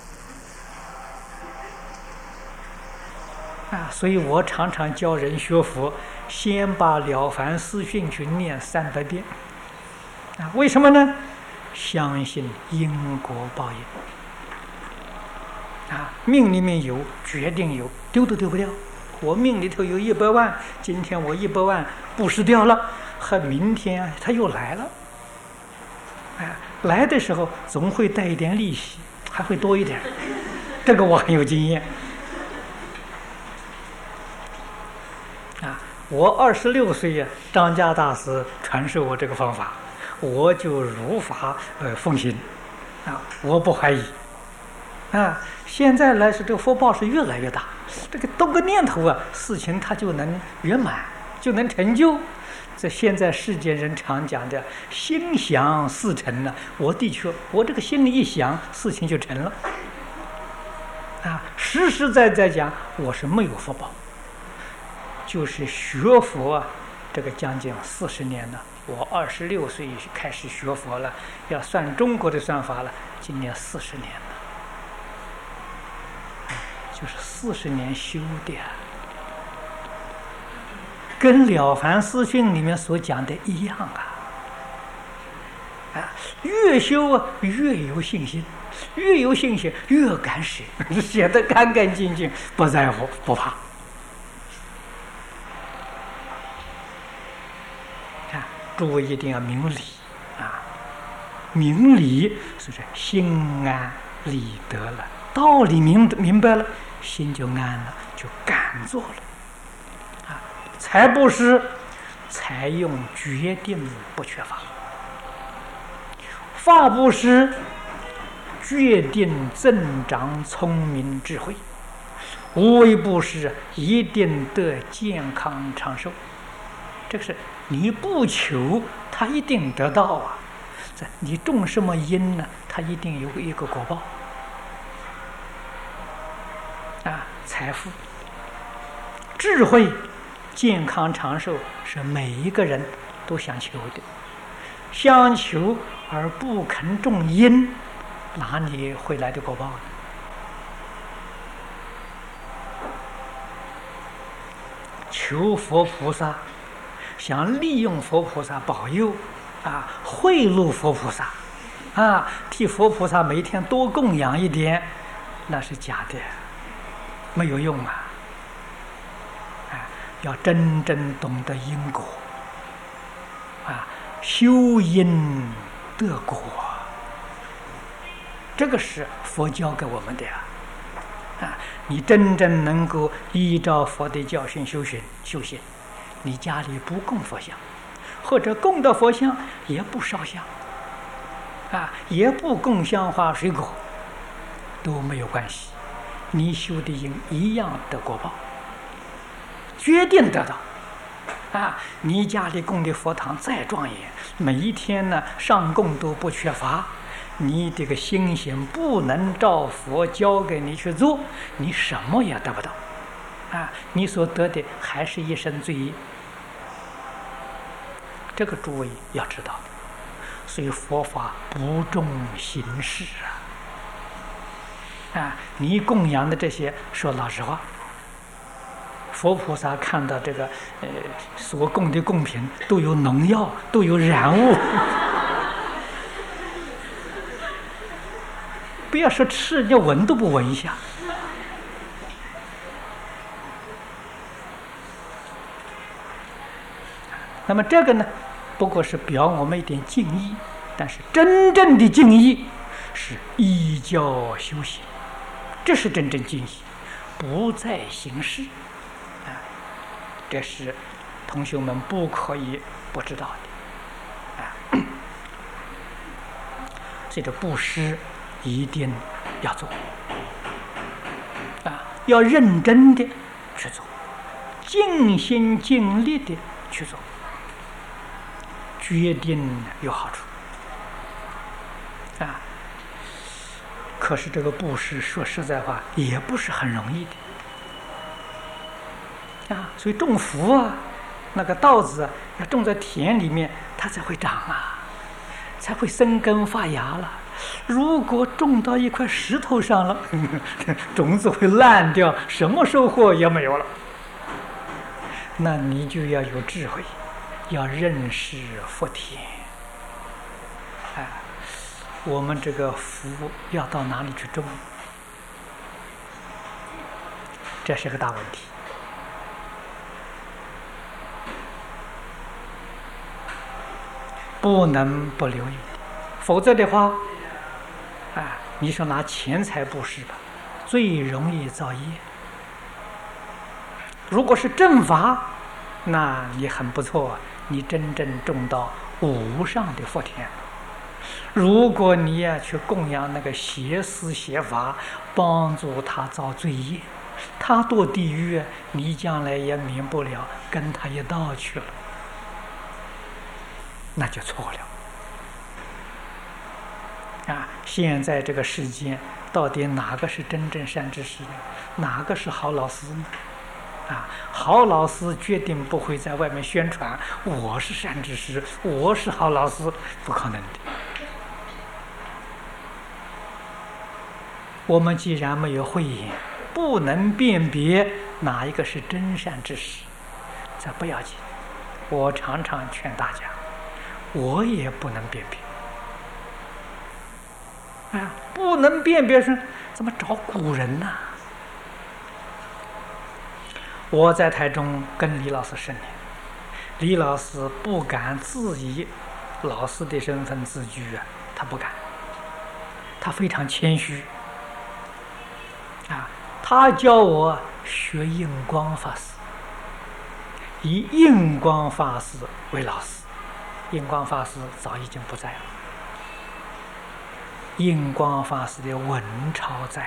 所以我常常教人学佛，先把《了凡四训》去念300遍为什么呢？相信因果报应命里面有，决定有，丢都丢不掉。我命里头有100万，今天我100万布施掉了，和明天他又来了来的时候总会带一点利息，还会多一点，这个我很有经验我26岁张家大师传授我这个方法，我就如法奉行我不怀疑现在来说这个福报是越来越大，这个动个念头事情它就能圆满，就能成就。这现在世间人常讲的心想事成我的确，我这个心里一想，事情就成了实实在在讲，我是没有福报，就是学佛这个将近40年了。我26岁开始学佛了，要算中国的算法了，今年40年了，就是40年修的跟《了凡四训》里面所讲的一样越修越有信心，越有信心越敢写，写得干干净净，不在乎不怕诸位一定要明理明理是不是心安理得了，道理明白了，心就安了，就敢做了财布施采用决定不缺乏，法布施决定增长聪明智慧，无为布施一定得健康长寿。这个是你不求他一定得到你种什么因呢， 它一定有一个果报啊，财富、智慧、健康长寿是每一个人都想求的，想求而不肯种因，哪里会来的果报呢？求佛菩萨，想利用佛菩萨保佑啊，贿赂佛菩萨啊，替佛菩萨每天多供养一点，那是假的，没有用啊！要真正懂得因果啊，修因得果，这个是佛教给我们的呀。你真正能够依照佛的教训修行，你家里不供佛像，或者供的佛像也不烧香也不供香花水果，都没有关系，你修的因一样的果报，决定得到你家里供的佛堂再庄严，每一天呢上供都不缺乏，你这个心行不能照佛教给你去做，你什么也得不到你所得的还是一身罪业，这个诸位要知道。所以佛法不重形式你供养的这些，说老实话，佛菩萨看到这个所供的供品都有农药，都有染物不要说吃，就闻都不闻一下。那么这个呢，不过是表我们一点敬意，但是真正的敬意是依教修行，这是真正敬意，不在形式这是同学们不可以不知道的所以这布施一定要做要认真的去做，尽心尽力的去做，决定有好处可是这个布施说实在话也不是很容易的所以种福那个稻子要种在田里面，它才会长才会生根发芽了。如果种到一块石头上了种子会烂掉，什么收获也没有了。那你就要有智慧，要认识福田我们这个福要到哪里去种，这是个大问题不能不留意，否则的话你说拿钱财布施吧，最容易造业。如果是正法，那你很不错，你真正种到无上的福田。如果你去供养那个邪思邪法，帮助他造罪业，他堕地狱，你将来也免不了跟他一道去了，那就错了现在这个世间到底哪个是真正善知识呢？哪个是好老师呢？好老师决定不会在外面宣传我是善知识，我是好老师，不可能的。我们既然没有慧眼，不能辨别哪一个是真善知识，这不要紧。我常常劝大家，我也不能辨别不能辨别是怎么找古人呢？我在台中跟李老师10年，李老师不敢自以老师的身份自居他不敢，他非常谦虚他教我学印光法师，以印光法师为老师。印光法师早已经不在了，印光法师的文钞在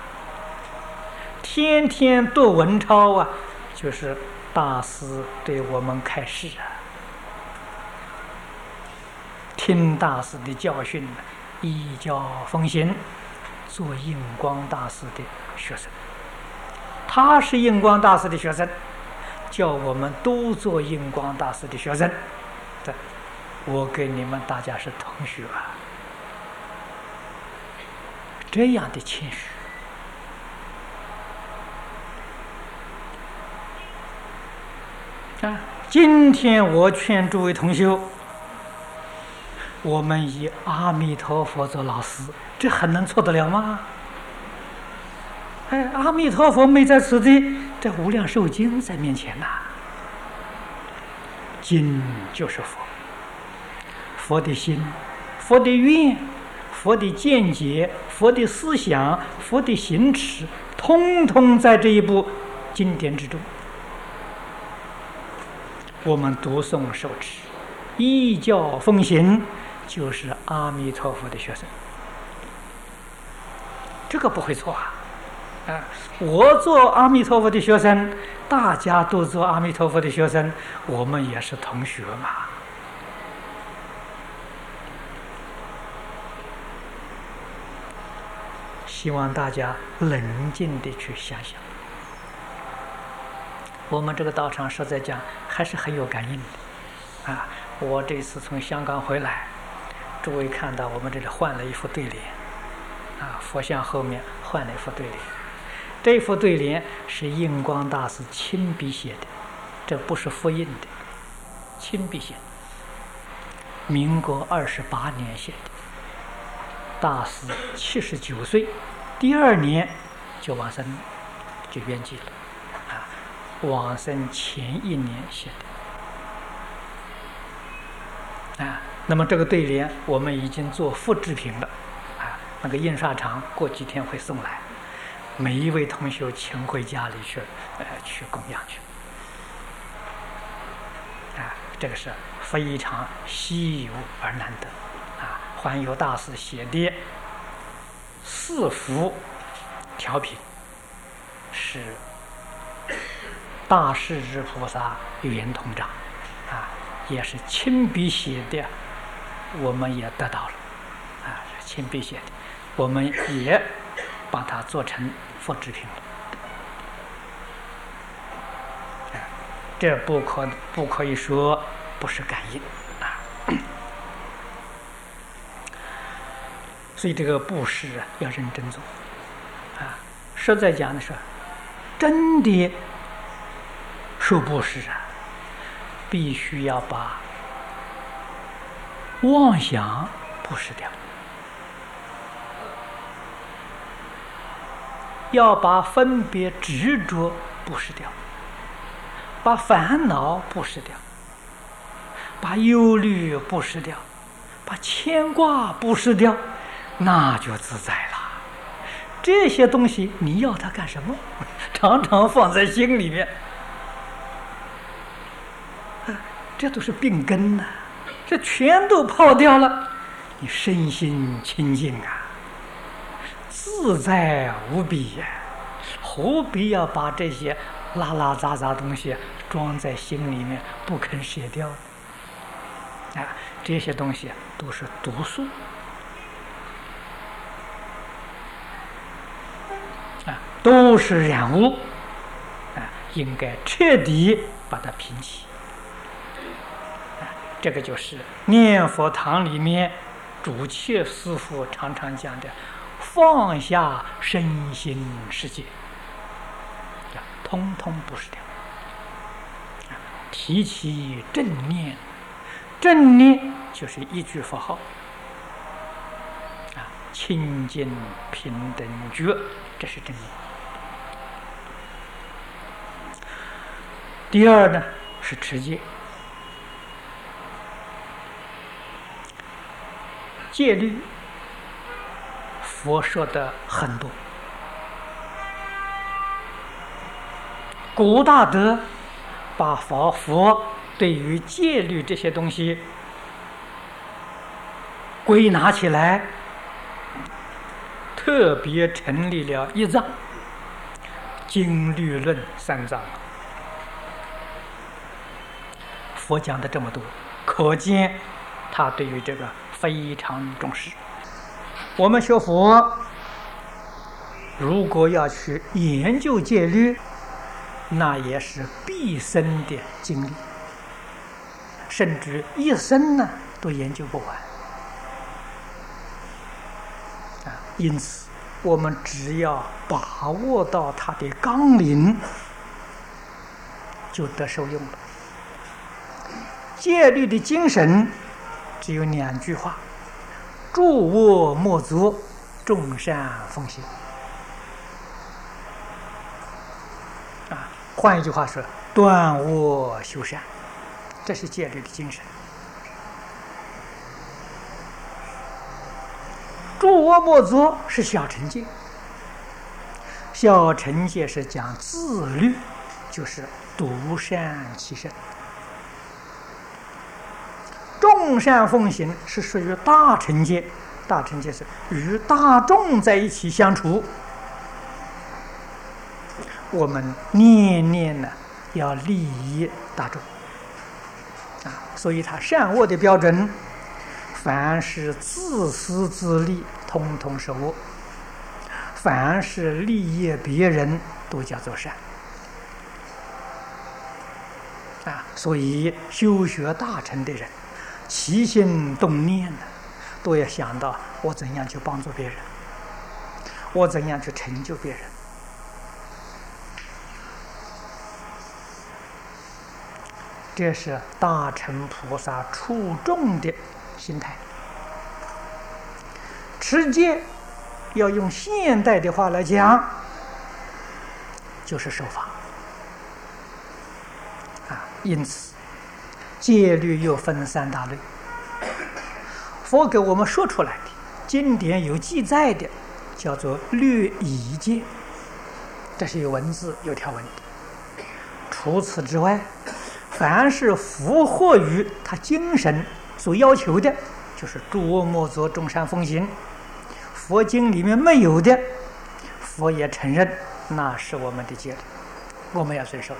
天天读文钞就是大师对我们开示听大师的教训依教奉行，做印光大师的学生。他是印光大师的学生，叫我们都做印光大师的学生。对，我跟你们大家是同学啊，这样的谦虚。今天我劝诸位同修，我们以阿弥陀佛做老师，这还能错得了吗？阿弥陀佛没在此地，这无量寿经在面前呐。经就是佛，佛的心，佛的愿，佛的见解，佛的思想，佛的行持，通通在这一部经典之中。我们读诵受持，依教奉行，就是阿弥陀佛的学生，这个不会错啊！我做阿弥陀佛的学生，大家都做阿弥陀佛的学生，我们也是同学嘛。希望大家冷静地去想想。我们这个道场实在讲还是很有感应的啊！我这次从香港回来，诸位看到我们这里换了一副对联啊，佛像后面换了一副对联。这副对联是印光大师亲笔写的，这不是复印的，亲笔写的，民国28年写的。大师79岁，第2年就往生，就圆寂了。往生前1年写的那么这个对联我们已经做复制品了那个印刷厂过几天会送来，每一位同学请回家里去去供养去这个是非常稀有而难得环游大师写的4幅调品是大势至菩萨圆通章也是亲笔写的，我们也得到了是亲笔写的，我们也把它做成复制品了这不可以说不是感应所以这个布施要认真做实在讲的是真的受布施必须要把妄想布施掉，要把分别执着布施掉，把烦恼布施掉，把忧虑布施掉，把牵挂布施掉，那就自在了。这些东西你要它干什么？常常放在心里面这都是病根这全都抛掉了，你身心清净自在无比何必要把这些拉拉杂杂东西装在心里面不肯舍掉这些东西都是毒素都是染污应该彻底把它平息这个就是念佛堂里面主切师父常常讲的放下身心世界通通不是掉提起正念，正念就是一句佛号清净平等觉，这是正念。第二呢是持戒，戒律佛说的很多，古大德把佛对于戒律这些东西归纳起来，特别成立了一章经律论3章。佛讲的这么多，可见他对于这个非常重视我们学佛，如果要去研究戒律，那也是毕生的精力，甚至一生呢都研究不完。因此，我们只要把握到它的纲领，就得受用了。戒律的精神只有2句话：诸恶莫作，众善奉行。换一句话说，断恶修善，这是戒律的精神。诸恶莫作是小乘戒，小乘戒是讲自律，就是独善其身。众善奉行是属于大乘戒，大乘戒是与大众在一起相处。我们念念呢要利益大众所以他善恶的标准，凡是自私自利，通通是恶；凡是利益别人，都叫做善所以修学大乘的人，起心动念的都要想到我怎样去帮助别人，我怎样去成就别人。这是大乘菩萨出众的心态。持戒要用现代的话来讲，就是守法因此戒律又分3大类。佛给我们说出来的，经典有记载的，叫做律仪戒，这是有文字有条文的。除此之外，凡是符合于他精神所要求的，就是诸恶莫作，众善奉行。佛经里面没有的，佛也承认那是我们的戒律，我们要遵守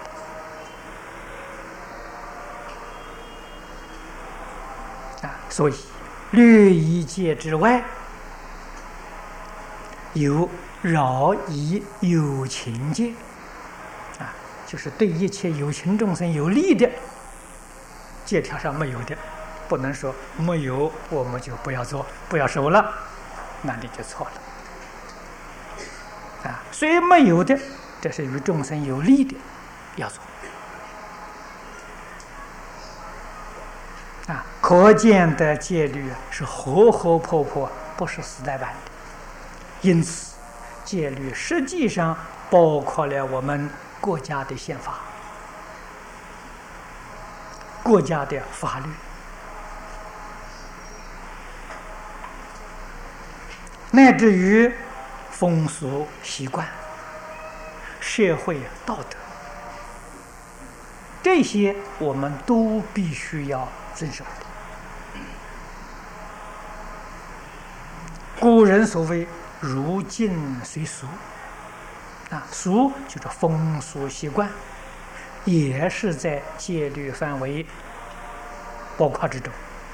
的所以律仪戒之外，有饶益有情戒就是对一切有情众生有利的，戒条上没有的，不能说没有我们就不要做，不要守了，那你就错了虽然没有的，这是与众生有利的，要做可见的戒律是活活泼泼，不是死呆板的。因此戒律实际上包括了我们国家的宪法、国家的法律，乃至于风俗习惯、社会道德，这些我们都必须要遵守的。古人所谓如境随俗俗就是风俗习惯，也是在戒律范围包括之中。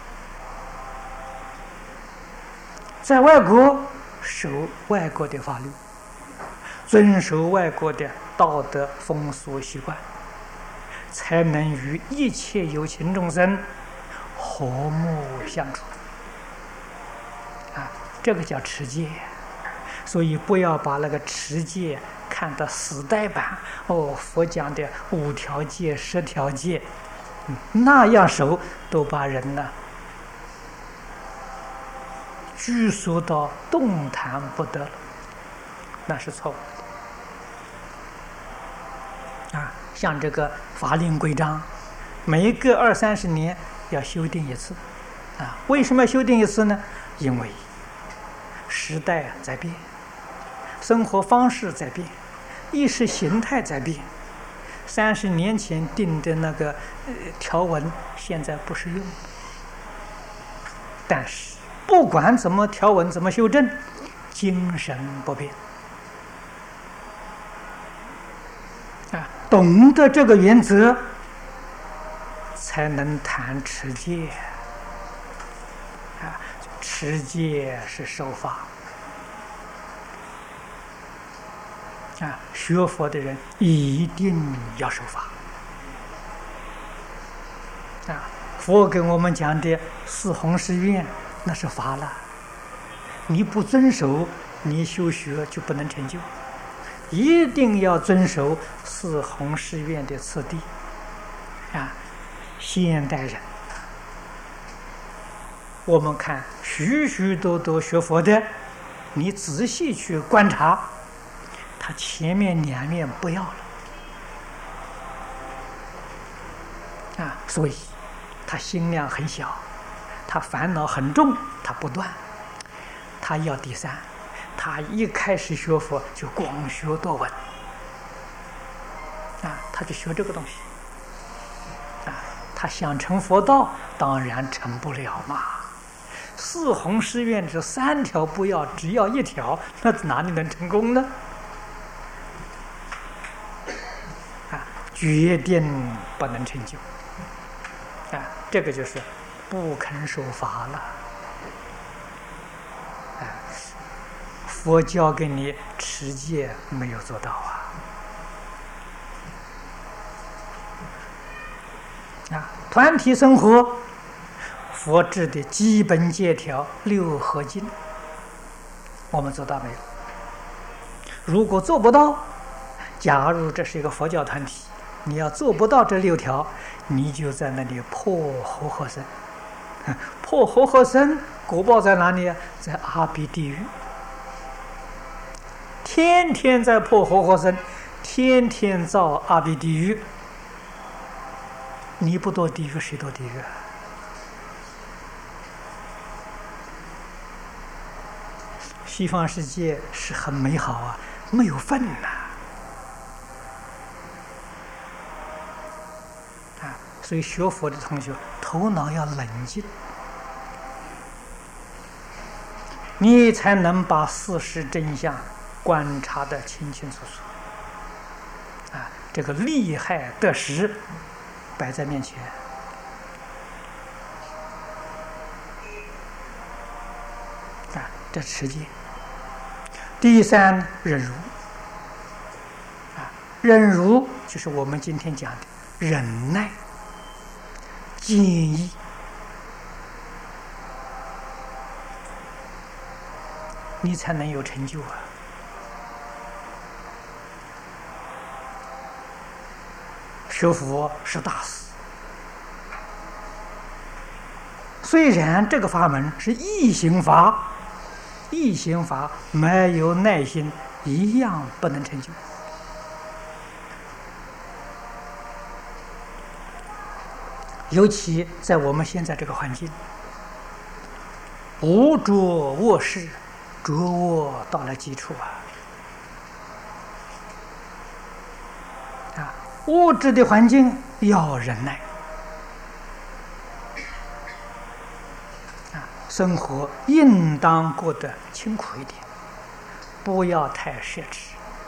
在外国守外国的法律，遵守外国的道德风俗习惯，才能与一切有情众生和睦相处这个叫持戒。所以不要把那个持戒看得死呆板佛讲的5条戒10条戒那样守，都把人呢拘束到动弹不得了，那是错误的像这个法令规章，每隔20-30年要修订一次为什么要修订一次呢？因为时代在变，生活方式在变，意识形态在变。30年前定的那个条文，现在不适用。但是不管怎么条文怎么修正，精神不变懂得这个原则，才能谈持戒持戒是受法。学佛的人一定要守法。佛跟我们讲的四弘誓愿，那是法了。你不遵守，你修学就不能成就。一定要遵守四弘誓愿的次第。现代人，我们看许许多多学佛的，你仔细去观察，他前面两面不要了。所以他心量很小，他烦恼很重，他不断，他要第三。他一开始学佛就广学多闻，他就学这个东西。他想成佛道，当然成不了嘛。四弘誓愿这3条不要，只要1条，那哪里能成功呢？决定不能成就。这个就是不肯守法了。佛教给你持戒没有做到团体生活，佛制的基本戒条6合敬，我们做到没有？如果做不到，假如这是一个佛教团体，你要做不到这6条，你就在那里破和合僧。破和合僧果报在哪里啊？在阿鼻地狱。天天在破和合僧，天天造阿鼻地狱。你不堕地狱，谁堕地狱啊？西方世界是很美好没有份所以学佛的同学头脑要冷静，你才能把事实真相观察得清清楚楚。这个利害得失摆在面前。这持戒。第3，忍辱。忍辱就是我们今天讲的忍耐、坚毅。你才能有成就学佛是大事，虽然这个法门是易行法，易行法没有耐心一样不能成就。尤其在我们现在这个环境，无着卧室，着卧到了基础物质的环境要忍耐生活应当过得清苦一点，不要太奢侈，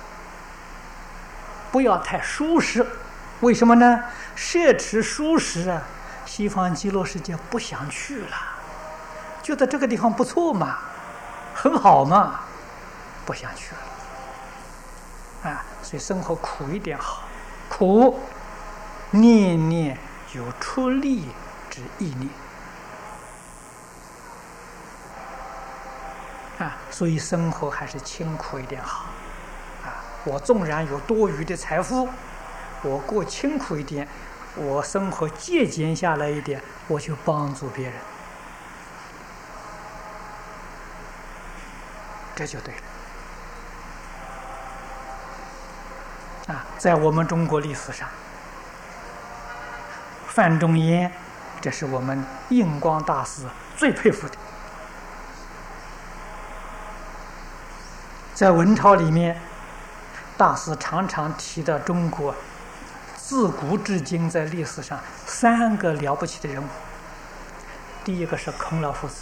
不要太舒适。为什么呢？奢侈舒适西方极乐世界不想去了，觉得这个地方不错嘛，很好嘛，不想去了所以生活苦一点好。苦，念念有出离之意念所以生活还是清苦一点好我纵然有多余的财富，我过清苦一点，我生活节俭下来一点，我就帮助别人，这就对了在我们中国历史上，范仲淹，这是我们印光大师最佩服的。在文钞里面，大师常常提到中国自古至今在历史上3个了不起的人物。第一个是孔老夫子，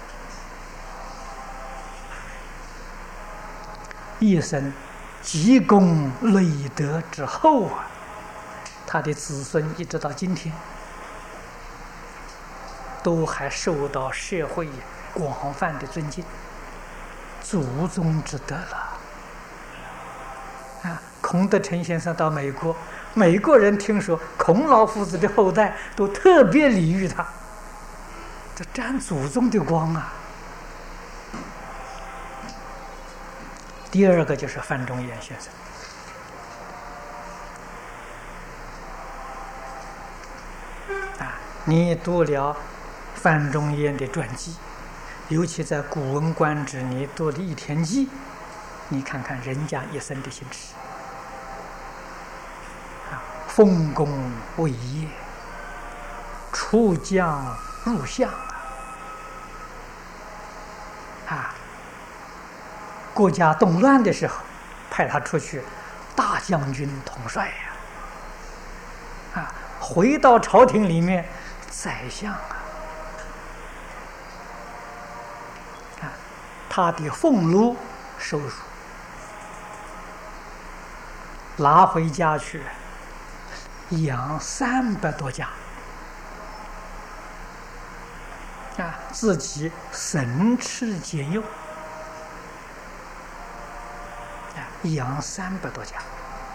一生积功累德之后他的子孙一直到今天都还受到社会广泛的尊敬，祖宗之德了。孔德成先生到美国，美国人听说孔老夫子的后代都特别礼遇他，这沾祖宗的光啊。第二个就是范仲淹先生。你读了范仲淹的传记，尤其在《古文观止》，你读了《易田记》，你看看人家一生的行持，丰功伟业，出将入相国家动乱的时候，派他出去大将军统帅回到朝廷里面，宰相他的俸禄收入拿回家去养300多家自己省吃俭用养300多家。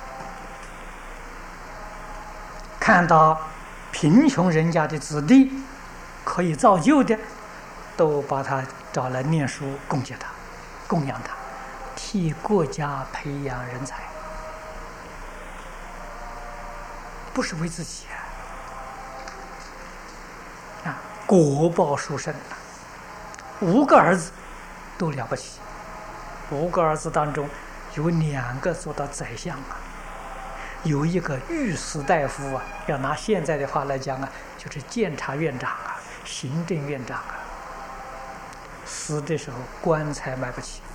看到贫穷人家的子弟可以造就的，都把他找来念书，供给他，供养他，替国家培养人才，不是为自己国报殊胜5个儿子都了不起，5个儿子当中有2个做到宰相有一个御史大夫要拿现在的话来讲就是监察院长行政院长死的时候棺材买不起